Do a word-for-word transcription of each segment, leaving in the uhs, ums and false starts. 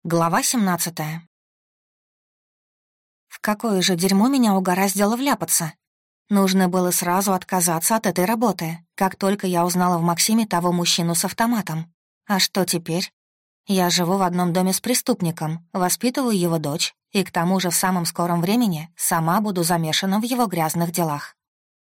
Глава семнадцатая. В какое же дерьмо меня угораздило вляпаться? Нужно было сразу отказаться от этой работы, как только я узнала в Максиме того мужчину с автоматом. А что теперь? Я живу в одном доме с преступником, воспитываю его дочь, и к тому же в самом скором времени сама буду замешана в его грязных делах.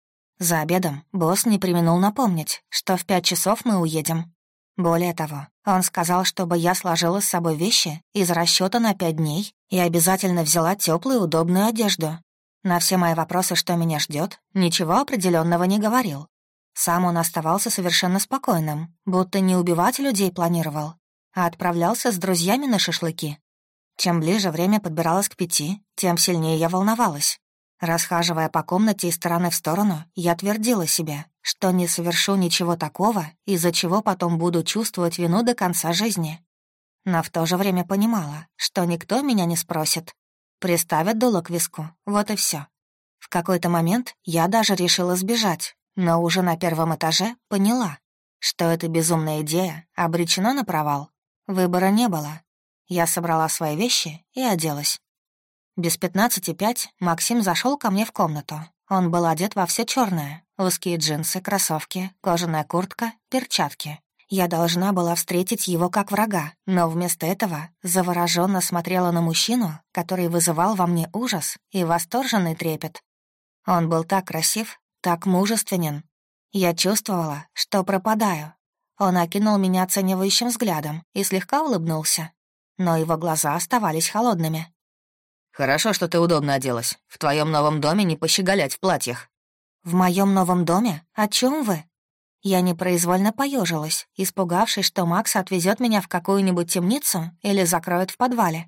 За обедом босс не преминул напомнить, что в пять часов мы уедем. Более того, он сказал, чтобы я сложила с собой вещи из расчета на пять дней и обязательно взяла теплую удобную одежду. На все мои вопросы, что меня ждет, ничего определенного не говорил. Сам он оставался совершенно спокойным, будто не убивать людей планировал, а отправлялся с друзьями на шашлыки. Чем ближе время подбиралось к пяти, тем сильнее я волновалась. Расхаживая по комнате из стороны в сторону, я твердила себе, что не совершу ничего такого, из-за чего потом буду чувствовать вину до конца жизни. Но в то же время понимала, что никто меня не спросит. Приставят дуло к виску, вот и все. В какой-то момент я даже решила сбежать, но уже на первом этаже поняла, что эта безумная идея обречена на провал. Выбора не было. Я собрала свои вещи и оделась. Без пятнадцати пять Максим зашел ко мне в комнату. Он был одет во все черное: узкие джинсы, кроссовки, кожаная куртка, перчатки. Я должна была встретить его как врага, но вместо этого завороженно смотрела на мужчину, который вызывал во мне ужас и восторженный трепет. Он был так красив, так мужественен. Я чувствовала, что пропадаю. Он окинул меня оценивающим взглядом и слегка улыбнулся, но его глаза оставались холодными. «Хорошо, что ты удобно оделась. В твоем новом доме не пощеголять в платьях». «В моем новом доме? О чем вы?» Я непроизвольно поежилась, испугавшись, что Макс отвезет меня в какую-нибудь темницу или закроет в подвале.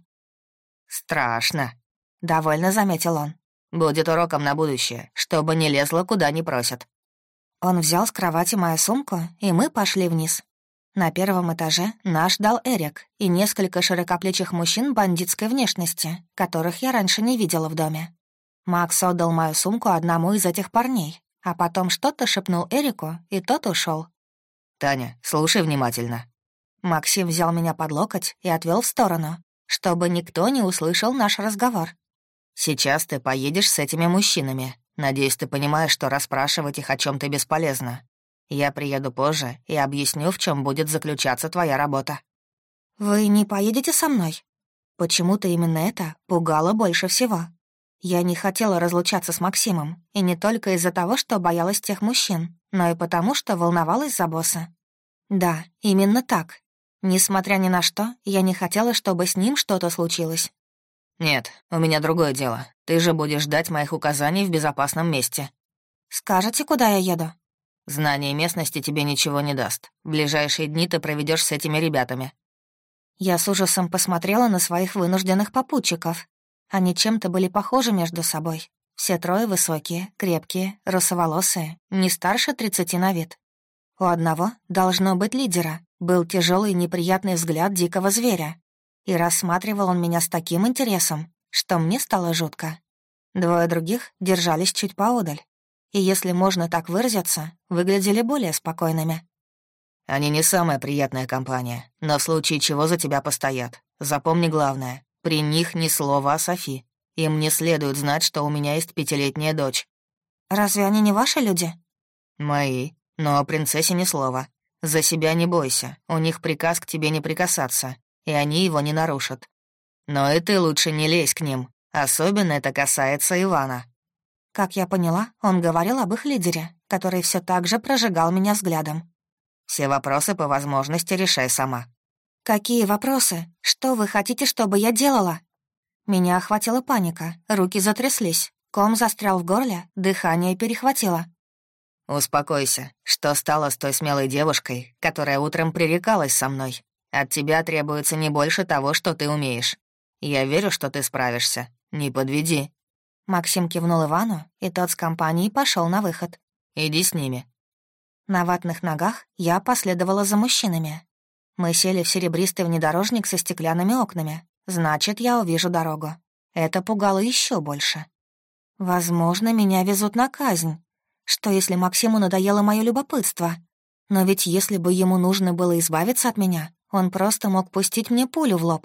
«Страшно», — довольно заметил он. «Будет уроком на будущее, чтобы не лезла, куда не просят». Он взял с кровати мою сумку, и мы пошли вниз. На первом этаже нас ждал Эрик и несколько широкоплечих мужчин бандитской внешности, которых я раньше не видела в доме. Макс отдал мою сумку одному из этих парней, а потом что-то шепнул Эрику, и тот ушел. «Таня, слушай внимательно». Максим взял меня под локоть и отвел в сторону, чтобы никто не услышал наш разговор. «Сейчас ты поедешь с этими мужчинами. Надеюсь, ты понимаешь, что расспрашивать их о чем то бесполезно. Я приеду позже и объясню, в чем будет заключаться твоя работа». «Вы не поедете со мной?» Почему-то именно это пугало больше всего. Я не хотела разлучаться с Максимом, и не только из-за того, что боялась тех мужчин, но и потому, что волновалась за босса. Да, именно так. Несмотря ни на что, я не хотела, чтобы с ним что-то случилось. «Нет, у меня другое дело. Ты же будешь ждать моих указаний в безопасном месте». «Скажете, куда я еду?» «Знание местности тебе ничего не даст. В ближайшие дни ты проведешь с этими ребятами». Я с ужасом посмотрела на своих вынужденных попутчиков. Они чем-то были похожи между собой. Все трое высокие, крепкие, русоволосые, не старше тридцати на вид. У одного, должно быть лидера, был тяжелый неприятный взгляд дикого зверя. И рассматривал он меня с таким интересом, что мне стало жутко. Двое других держались чуть поодаль. И, если можно так выразиться, выглядели более спокойными. «Они не самая приятная компания, но в случае чего за тебя постоят. Запомни главное, при них ни слова о Софи. Им не следует знать, что у меня есть пятилетняя дочь». «Разве они не ваши люди?» «Мои, но о принцессе ни слова. За себя не бойся, у них приказ к тебе не прикасаться, и они его не нарушат. Но и ты лучше не лезь к ним, особенно это касается Ивана». Как я поняла, он говорил об их лидере, который все так же прожигал меня взглядом. «Все вопросы по возможности решай сама». «Какие вопросы? Что вы хотите, чтобы я делала?» Меня охватила паника, руки затряслись, ком застрял в горле, дыхание перехватило. «Успокойся. Что стало с той смелой девушкой, которая утром пререкалась со мной? От тебя требуется не больше того, что ты умеешь. Я верю, что ты справишься. Не подведи». Максим кивнул Ивану, и тот с компанией пошел на выход. «Иди с ними». На ватных ногах я последовала за мужчинами. Мы сели в серебристый внедорожник со стеклянными окнами. Значит, я увижу дорогу. Это пугало еще больше. Возможно, меня везут на казнь. Что, если Максиму надоело мое любопытство? Но ведь если бы ему нужно было избавиться от меня, он просто мог пустить мне пулю в лоб.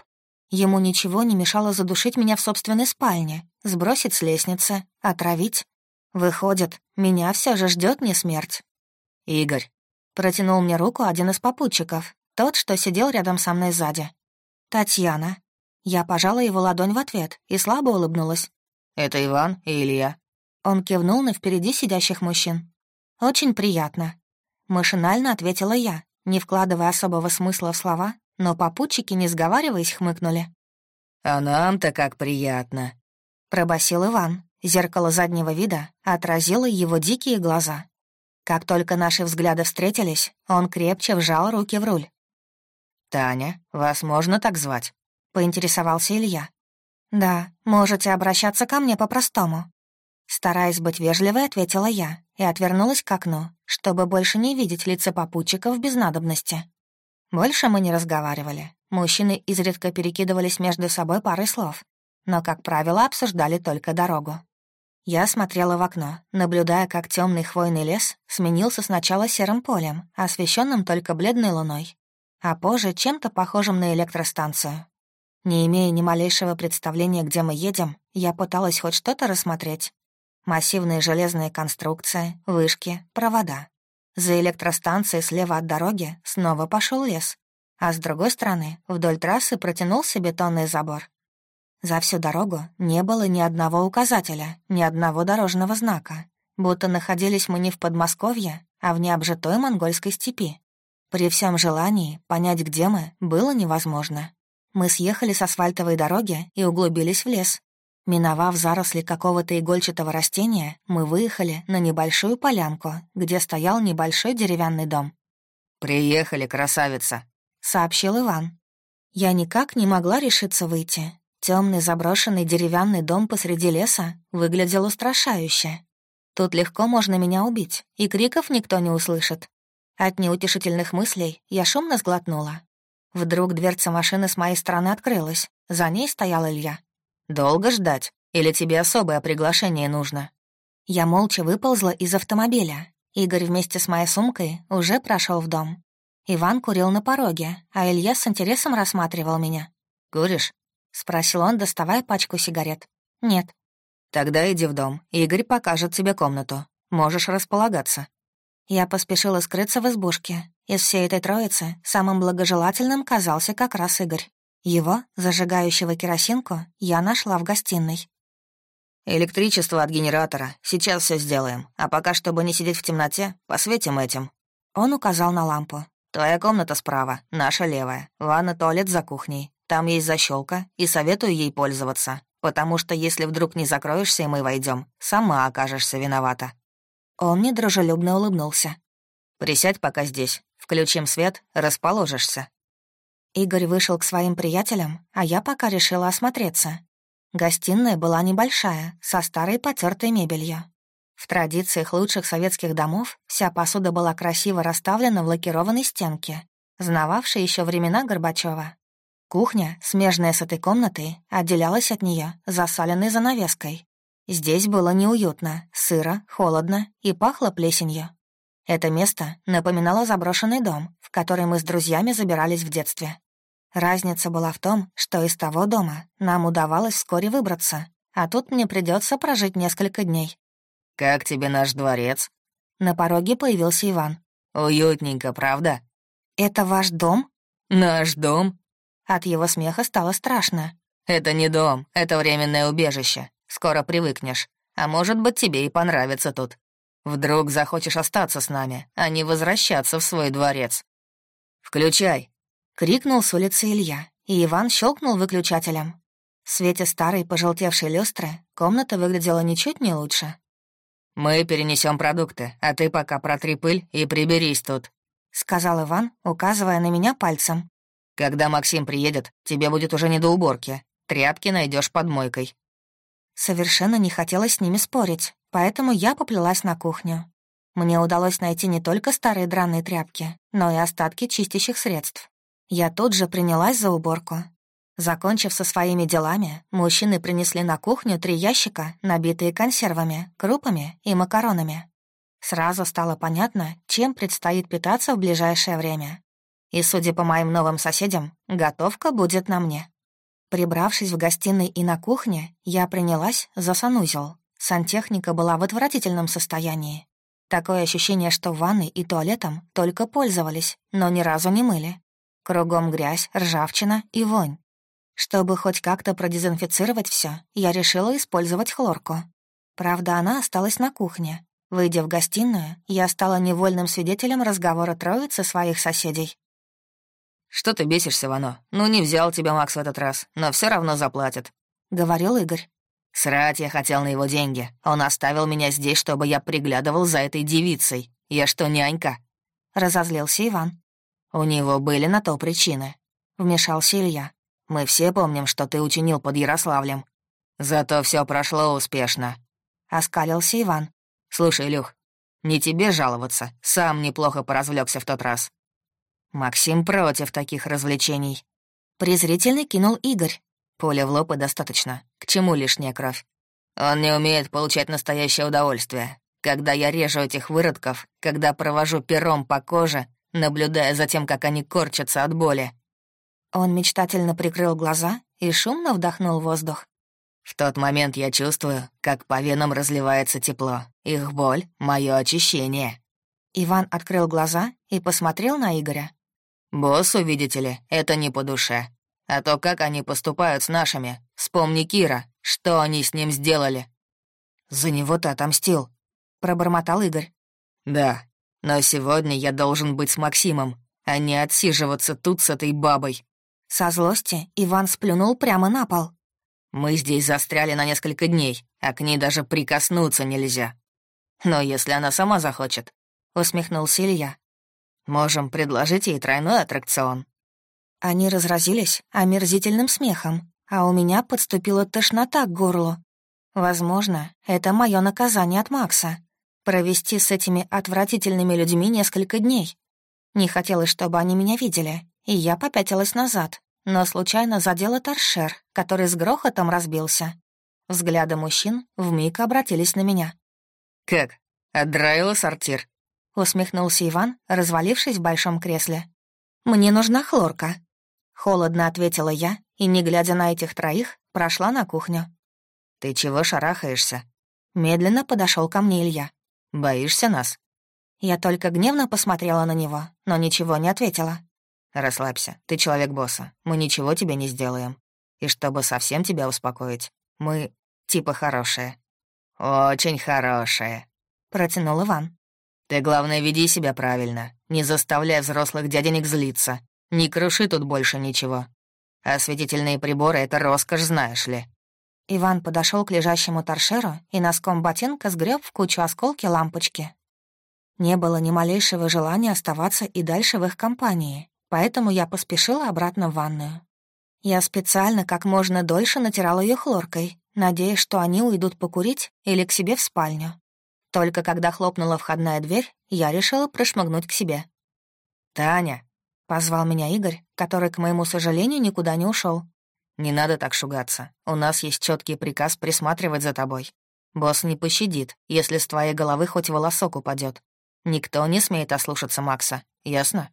Ему ничего не мешало задушить меня в собственной спальне, сбросить с лестницы, отравить. Выходит, меня все же ждет не смерть. «Игорь». Протянул мне руку один из попутчиков, тот, что сидел рядом со мной сзади. «Татьяна». Я пожала его ладонь в ответ и слабо улыбнулась. «Это Иван и Илья». Он кивнул на впереди сидящих мужчин. «Очень приятно». Машинально ответила я, не вкладывая особого смысла в слова, но попутчики, не сговариваясь, хмыкнули. «А нам-то как приятно», — пробасил Иван. Зеркало заднего вида отразило его дикие глаза. Как только наши взгляды встретились, он крепче вжал руки в руль. «Таня, вас можно так звать?» — поинтересовался Илья. «Да, можете обращаться ко мне по-простому». Стараясь быть вежливой, ответила я и отвернулась к окну, чтобы больше не видеть лица попутчиков без надобности. Больше мы не разговаривали. Мужчины изредка перекидывались между собой парой слов, но, как правило, обсуждали только дорогу. Я смотрела в окно, наблюдая, как темный хвойный лес сменился сначала серым полем, освещенным только бледной луной, а позже чем-то похожим на электростанцию. Не имея ни малейшего представления, где мы едем, я пыталась хоть что-то рассмотреть. Массивные железные конструкции, вышки, провода. За электростанцией слева от дороги снова пошел лес, а с другой стороны вдоль трассы протянулся бетонный забор. За всю дорогу не было ни одного указателя, ни одного дорожного знака, будто находились мы не в Подмосковье, а в необжитой монгольской степи. При всем желании понять, где мы, было невозможно. Мы съехали с асфальтовой дороги и углубились в лес. Миновав заросли какого-то игольчатого растения, мы выехали на небольшую полянку, где стоял небольшой деревянный дом. «Приехали, красавица», — сообщил Иван. Я никак не могла решиться выйти. Темный заброшенный деревянный дом посреди леса выглядел устрашающе. Тут легко можно меня убить, и криков никто не услышит. От неутешительных мыслей я шумно сглотнула. Вдруг дверца машины с моей стороны открылась. За ней стоял Илья. «Долго ждать? Или тебе особое приглашение нужно?» Я молча выползла из автомобиля. Игорь вместе с моей сумкой уже прошел в дом. Иван курил на пороге, а Илья с интересом рассматривал меня. «Куришь?» — спросил он, доставая пачку сигарет. «Нет». «Тогда иди в дом. Игорь покажет тебе комнату. Можешь располагаться». Я поспешила скрыться в избушке. Из всей этой троицы самым благожелательным казался как раз Игорь. Его, зажигающего керосинку, я нашла в гостиной. «Электричество от генератора. Сейчас все сделаем. А пока, чтобы не сидеть в темноте, посветим этим». Он указал на лампу. «Твоя комната справа, наша левая. Ванна, туалет за кухней. Там есть защелка, и советую ей пользоваться, потому что если вдруг не закроешься, и мы войдем, сама окажешься виновата». Он недружелюбно улыбнулся. «Присядь пока здесь. Включим свет, расположишься». Игорь вышел к своим приятелям, а я пока решила осмотреться. Гостиная была небольшая, со старой потертой мебелью. В традициях лучших советских домов вся посуда была красиво расставлена в лакированной стенке, знававшей еще времена Горбачева. Кухня, смежная с этой комнатой, отделялась от нее засаленной занавеской. Здесь было неуютно, сыро, холодно и пахло плесенью. Это место напоминало заброшенный дом, в который мы с друзьями забирались в детстве. Разница была в том, что из того дома нам удавалось вскоре выбраться, а тут мне придется прожить несколько дней. «Как тебе наш дворец?» На пороге появился Иван. «Уютненько, правда?» «Это ваш дом?» «Наш дом?» От его смеха стало страшно. «Это не дом, это временное убежище. Скоро привыкнешь. А может быть, тебе и понравится тут. Вдруг захочешь остаться с нами, а не возвращаться в свой дворец. Включай!» — крикнул с улицы Илья, и Иван щелкнул выключателем. В свете старой пожелтевшей люстры комната выглядела ничуть не лучше. «Мы перенесем продукты, а ты пока протри пыль и приберись тут», — сказал Иван, указывая на меня пальцем. «Когда Максим приедет, тебе будет уже не до уборки. Тряпки найдешь под мойкой». Совершенно не хотелось с ними спорить, поэтому я поплелась на кухню. Мне удалось найти не только старые драные тряпки, но и остатки чистящих средств. Я тут же принялась за уборку. Закончив со своими делами, мужчины принесли на кухню три ящика, набитые консервами, крупами и макаронами. Сразу стало понятно, чем предстоит питаться в ближайшее время. И, судя по моим новым соседям, готовка будет на мне. Прибравшись в гостиной и на кухне, я принялась за санузел. Сантехника была в отвратительном состоянии. Такое ощущение, что ванной и туалетом только пользовались, но ни разу не мыли. Кругом грязь, ржавчина и вонь. Чтобы хоть как-то продезинфицировать все, я решила использовать хлорку. Правда, она осталась на кухне. Выйдя в гостиную, я стала невольным свидетелем разговора троицы своих соседей. «Что ты бесишься, Вано? Ну, не взял тебя Макс в этот раз, но все равно заплатит», — говорил Игорь. «Срать я хотел на его деньги. Он оставил меня здесь, чтобы я приглядывал за этой девицей. Я что, нянька?» — разозлился Иван. «У него были на то причины», — вмешался Илья. «Мы все помним, что ты учинил под Ярославлем. Зато все прошло успешно», — оскалился Иван. «Слушай, Илюх, не тебе жаловаться, сам неплохо поразвлекся в тот раз». «Максим против таких развлечений», — презрительно кинул Игорь. «Пуля в лоб и достаточно. К чему лишняя кровь? Он не умеет получать настоящее удовольствие. Когда я режу этих выродков, когда провожу пером по коже, наблюдая за тем, как они корчатся от боли». Он мечтательно прикрыл глаза и шумно вдохнул воздух. «В тот момент я чувствую, как по венам разливается тепло. Их боль — мое очищение». Иван открыл глаза и посмотрел на Игоря. «Боссу, видите ли, это не по душе. А то, как они поступают с нашими, вспомни Кира, что они с ним сделали». «За него ты отомстил», — пробормотал Игорь. «Да, но сегодня я должен быть с Максимом, а не отсиживаться тут с этой бабой». Со злости Иван сплюнул прямо на пол. «Мы здесь застряли на несколько дней, а к ней даже прикоснуться нельзя. Но если она сама захочет», — усмехнулся Илья, «можем предложить ей тройной аттракцион». Они разразились омерзительным смехом, а у меня подступила тошнота к горлу. Возможно, это мое наказание от Макса — провести с этими отвратительными людьми несколько дней. Не хотелось, чтобы они меня видели, и я попятилась назад, но случайно задела торшер, который с грохотом разбился. Взгляды мужчин вмиг обратились на меня. «Как? Отдраила сортир?» — усмехнулся Иван, развалившись в большом кресле. «Мне нужна хлорка», — холодно ответила я, и, не глядя на этих троих, прошла на кухню. «Ты чего шарахаешься?» Медленно подошел ко мне Илья. «Боишься нас?» Я только гневно посмотрела на него, но ничего не ответила. «Расслабься, ты человек босса, мы ничего тебе не сделаем. И чтобы совсем тебя успокоить, мы типа хорошие». «Очень хорошие», — протянул Иван. «Ты, главное, веди себя правильно, не заставляй взрослых дяденек злиться, не круши тут больше ничего. Осветительные приборы — это роскошь, знаешь ли». Иван подошел к лежащему торшеру и носком ботинка сгреб в кучу осколки лампочки. Не было ни малейшего желания оставаться и дальше в их компании, поэтому я поспешила обратно в ванную. Я специально как можно дольше натирала ее хлоркой, надеясь, что они уйдут покурить или к себе в спальню. Только когда хлопнула входная дверь, я решила прошмыгнуть к себе. «Таня!» — позвал меня Игорь, который, к моему сожалению, никуда не ушел. «Не надо так шугаться. У нас есть четкий приказ присматривать за тобой. Босс не пощадит, если с твоей головы хоть волосок упадет. Никто не смеет ослушаться Макса, ясно?»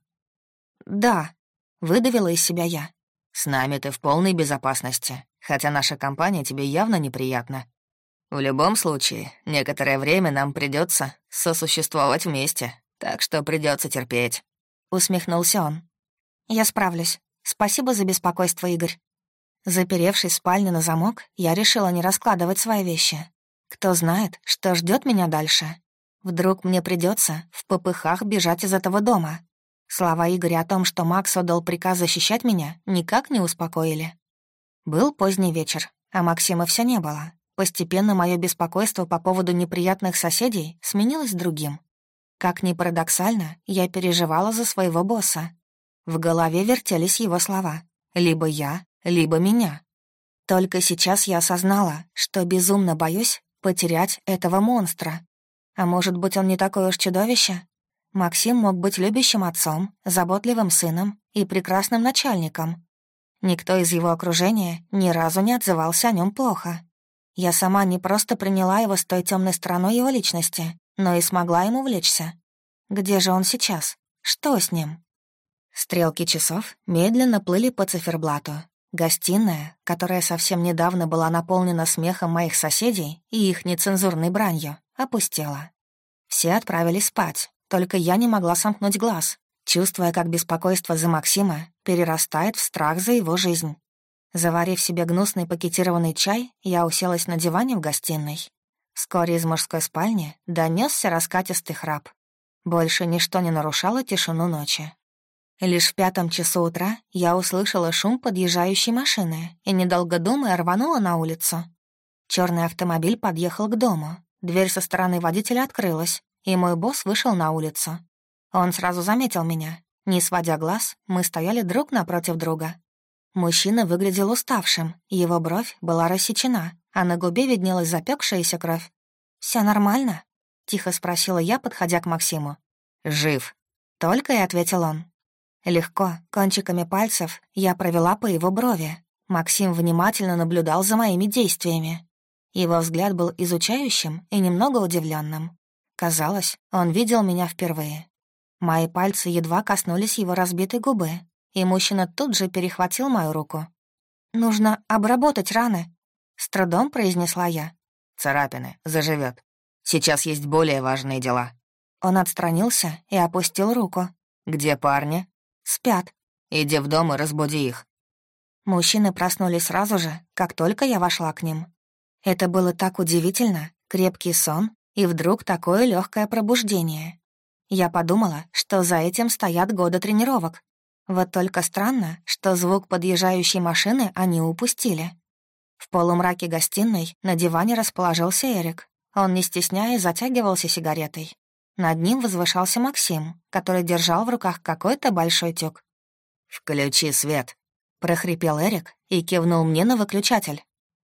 «Да», — выдавила из себя я. «С нами ты в полной безопасности, хотя наша компания тебе явно неприятна. В любом случае, некоторое время нам придется сосуществовать вместе, так что придется терпеть», — усмехнулся он. «Я справлюсь. Спасибо за беспокойство, Игорь». Заперевшись в спальне на замок, я решила не раскладывать свои вещи. Кто знает, что ждет меня дальше. Вдруг мне придется в попыхах бежать из этого дома. Слова Игоря о том, что Макс отдал приказ защищать меня, никак не успокоили. Был поздний вечер, а Максима все не было. Постепенно мое беспокойство по поводу неприятных соседей сменилось другим. Как ни парадоксально, я переживала за своего босса. В голове вертелись его слова. Либо я, либо меня. Только сейчас я осознала, что безумно боюсь потерять этого монстра. А может быть, он не такое уж чудовище? Максим мог быть любящим отцом, заботливым сыном и прекрасным начальником. Никто из его окружения ни разу не отзывался о нем плохо. Я сама не просто приняла его с той темной стороной его личности, но и смогла ему увлечься. Где же он сейчас? Что с ним? Стрелки часов медленно плыли по циферблату. Гостиная, которая совсем недавно была наполнена смехом моих соседей и их нецензурной бранью, опустела. Все отправились спать, только я не могла сомкнуть глаз, чувствуя, как беспокойство за Максима перерастает в страх за его жизнь. Заварив себе гнусный пакетированный чай, я уселась на диване в гостиной. Вскоре из мужской спальни донесся раскатистый храп. Больше ничто не нарушало тишину ночи. Лишь в пятом часу утра я услышала шум подъезжающей машины и, недолго думая, рванула на улицу. Черный автомобиль подъехал к дому. Дверь со стороны водителя открылась, и мой босс вышел на улицу. Он сразу заметил меня. Не сводя глаз, мы стояли друг напротив друга. Мужчина выглядел уставшим, его бровь была рассечена, а на губе виднелась запекшаяся кровь. «Всё нормально?» — тихо спросила я, подходя к Максиму. «Жив», — только и ответил он. Легко, кончиками пальцев, я провела по его брови. Максим внимательно наблюдал за моими действиями. Его взгляд был изучающим и немного удивленным. Казалось, он видел меня впервые. Мои пальцы едва коснулись его разбитой губы, и мужчина тут же перехватил мою руку. «Нужно обработать раны», — с трудом произнесла я. «Царапины, заживет. Сейчас есть более важные дела». Он отстранился и опустил руку. «Где парни?» «Спят». «Иди в дом и разбуди их». Мужчины проснулись сразу же, как только я вошла к ним. Это было так удивительно, крепкий сон и вдруг такое легкое пробуждение. Я подумала, что за этим стоят годы тренировок. Вот только странно, что звук подъезжающей машины они упустили. В полумраке гостиной на диване расположился Эрик. Он, не стесняясь, затягивался сигаретой. Над ним возвышался Максим, который держал в руках какой-то большой тюк. «Включи свет», — прохрипел Эрик и кивнул мне на выключатель.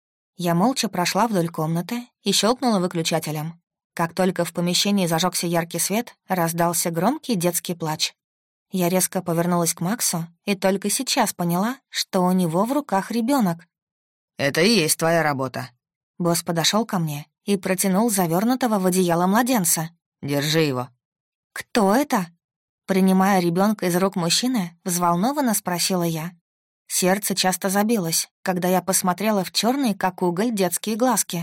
Я молча прошла вдоль комнаты и щелкнула выключателем. Как только в помещении зажегся яркий свет, раздался громкий детский плач. Я резко повернулась к Максу и только сейчас поняла, что у него в руках ребенок. «Это и есть твоя работа». Босс подошел ко мне и протянул завернутого в одеяло младенца. «Держи его». «Кто это?» Принимая ребенка из рук мужчины, взволнованно спросила я. Сердце часто забилось, когда я посмотрела в черные, как уголь, детские глазки.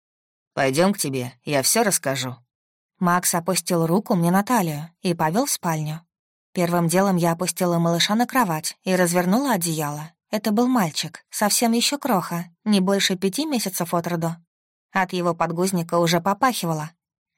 Пойдем к тебе, я все расскажу». Макс опустил руку мне на талию и повел в спальню. Первым делом я опустила малыша на кровать и развернула одеяло. Это был мальчик, совсем еще кроха, не больше пяти месяцев от роду. От его подгузника уже попахивало.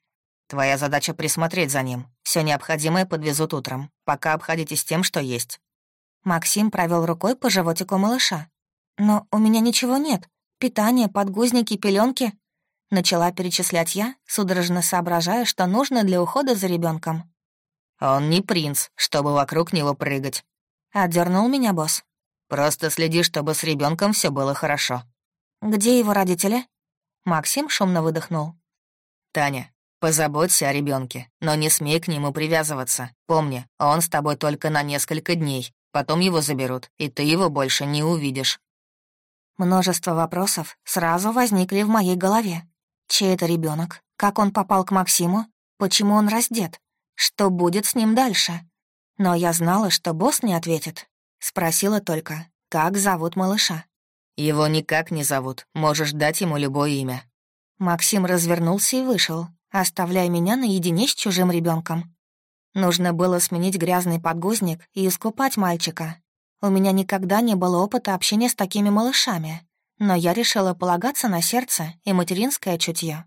«Твоя задача присмотреть за ним. Все необходимое подвезут утром. Пока обходитесь тем, что есть». Максим провел рукой по животику малыша. «Но у меня ничего нет. Питание, подгузники, пеленки. Начала перечислять я, судорожно соображая, что нужно для ухода за ребенком. «Он не принц, чтобы вокруг него прыгать», — отдернул меня босс. «Просто следи, чтобы с ребенком все было хорошо». «Где его родители?» Максим шумно выдохнул. «Таня, позаботься о ребенке, но не смей к нему привязываться. Помни, он с тобой только на несколько дней. Потом его заберут, и ты его больше не увидишь». Множество вопросов сразу возникли в моей голове. Чей это ребенок? Как он попал к Максиму? Почему он раздет? Что будет с ним дальше? Но я знала, что босс не ответит. Спросила только, как зовут малыша. «Его никак не зовут. Можешь дать ему любое имя». Максим развернулся и вышел, оставляя меня наедине с чужим ребенком. Нужно было сменить грязный подгузник и искупать мальчика. У меня никогда не было опыта общения с такими малышами, но я решила полагаться на сердце и материнское чутье.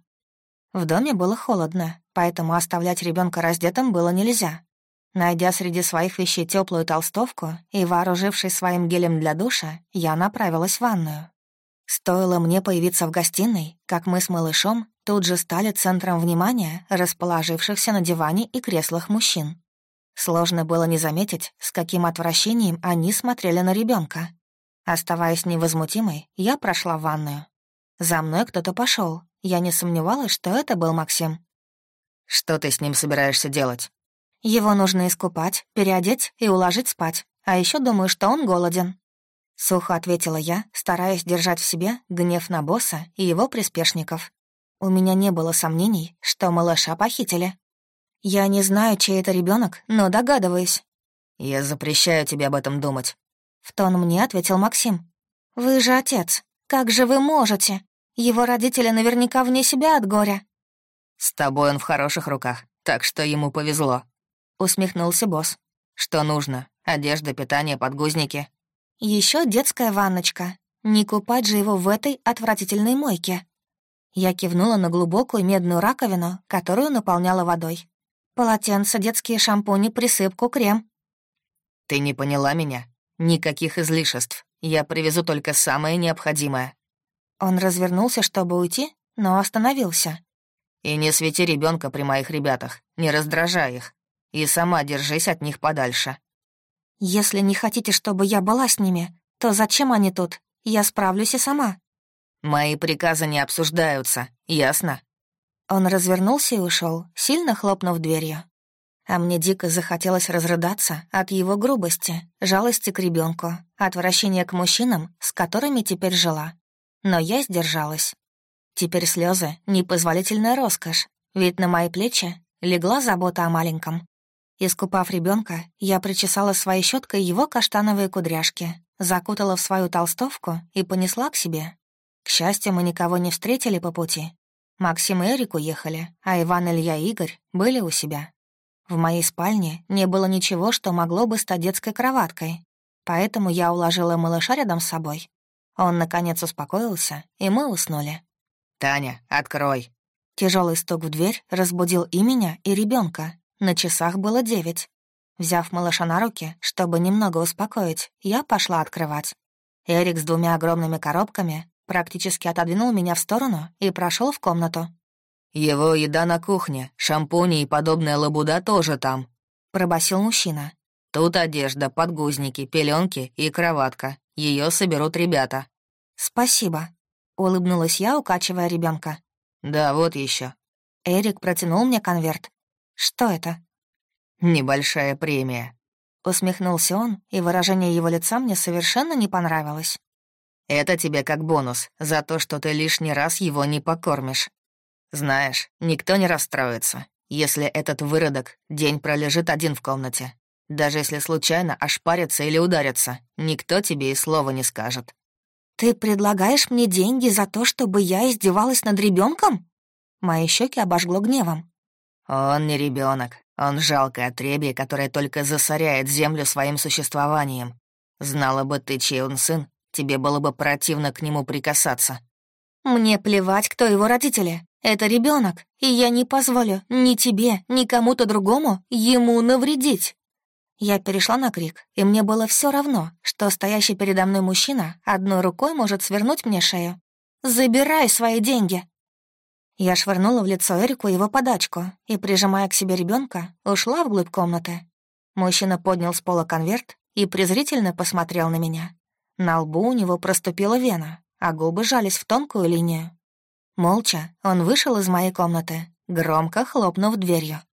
В доме было холодно, поэтому оставлять ребенка раздетым было нельзя. Найдя среди своих вещей теплую толстовку и вооружившись своим гелем для душа, я направилась в ванную. Стоило мне появиться в гостиной, как мы с малышом тут же стали центром внимания расположившихся на диване и креслах мужчин. Сложно было не заметить, с каким отвращением они смотрели на ребенка. Оставаясь невозмутимой, я прошла в ванную. За мной кто-то пошел. Я не сомневалась, что это был Максим. «Что ты с ним собираешься делать?» «Его нужно искупать, переодеть и уложить спать. А еще думаю, что он голоден». Сухо ответила я, стараясь держать в себе гнев на босса и его приспешников. У меня не было сомнений, что малыша похитили. Я не знаю, чей это ребенок, но догадываюсь. «Я запрещаю тебе об этом думать», — в тон мне ответил Максим. «Вы же отец. Как же вы можете? Его родители наверняка вне себя от горя». «С тобой он в хороших руках, так что ему повезло», — усмехнулся босс. «Что нужно? Одежда, питание, подгузники». Еще детская ванночка. Не купать же его в этой отвратительной мойке». Я кивнула на глубокую медную раковину, которую наполняла водой. Полотенце, детские шампуни, присыпку, крем. «Ты не поняла меня? Никаких излишеств. Я привезу только самое необходимое». Он развернулся, чтобы уйти, но остановился. «И не свети ребенка при моих ребятах, не раздражай их. И сама держись от них подальше». «Если не хотите, чтобы я была с ними, то зачем они тут? Я справлюсь и сама». «Мои приказы не обсуждаются, ясно?» Он развернулся и ушел, сильно хлопнув дверью. А мне дико захотелось разрыдаться от его грубости, жалости к ребенку, отвращения к мужчинам, с которыми теперь жила. Но я сдержалась. Теперь слезы — непозволительная роскошь, ведь на мои плечи легла забота о маленьком. Искупав ребенка, я причесала своей щеткой его каштановые кудряшки, закутала в свою толстовку и понесла к себе. К счастью, мы никого не встретили по пути. Максим и Эрик уехали, а Иван, Илья и Игорь были у себя. В моей спальне не было ничего, что могло бы стать детской кроваткой, поэтому я уложила малыша рядом с собой. Он, наконец, успокоился, и мы уснули. «Таня, открой!» Тяжелый стук в дверь разбудил и меня, и ребенка. На часах было девять. Взяв малыша на руки, чтобы немного успокоить, я пошла открывать. Эрик с двумя огромными коробками практически отодвинул меня в сторону и прошел в комнату. «Его еда на кухне, шампуни и подобная лабуда тоже там», — пробасил мужчина. «Тут одежда, подгузники, пеленки и кроватка. Ее соберут ребята». «Спасибо», — улыбнулась я, укачивая ребенка. «Да, вот еще. Эрик протянул мне конверт. «Что это?» «Небольшая премия», — усмехнулся он, и выражение его лица мне совершенно не понравилось. «Это тебе как бонус за то, что ты лишний раз его не покормишь. Знаешь, никто не расстроится, если этот выродок день пролежит один в комнате. Даже если случайно ошпарится или ударится, никто тебе и слова не скажет». «Ты предлагаешь мне деньги за то, чтобы я издевалась над ребенком? Мои щеки обожгло гневом. «Он не ребенок, он жалкое отребье, которое только засоряет землю своим существованием. Знала бы ты, чей он сын, тебе было бы противно к нему прикасаться». «Мне плевать, кто его родители. Это ребенок, и я не позволю ни тебе, ни кому-то другому ему навредить». Я перешла на крик, и мне было все равно, что стоящий передо мной мужчина одной рукой может свернуть мне шею. «Забирай свои деньги!» Я швырнула в лицо Эрику его подачку и, прижимая к себе ребенка, ушла вглубь комнаты. Мужчина поднял с пола конверт и презрительно посмотрел на меня. На лбу у него проступила вена, а губы жались в тонкую линию. Молча он вышел из моей комнаты, громко хлопнув дверью.